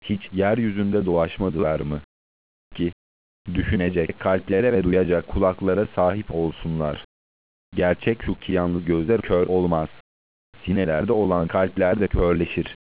hiç yeryüzünde dolaşmadılar mı? Ki, düşünecek kalplere ve duyacak kulaklara sahip olsunlar. Gerçek şu ki yalnız gözler kör olmaz. Sinelerde olan kalpler de körleşir.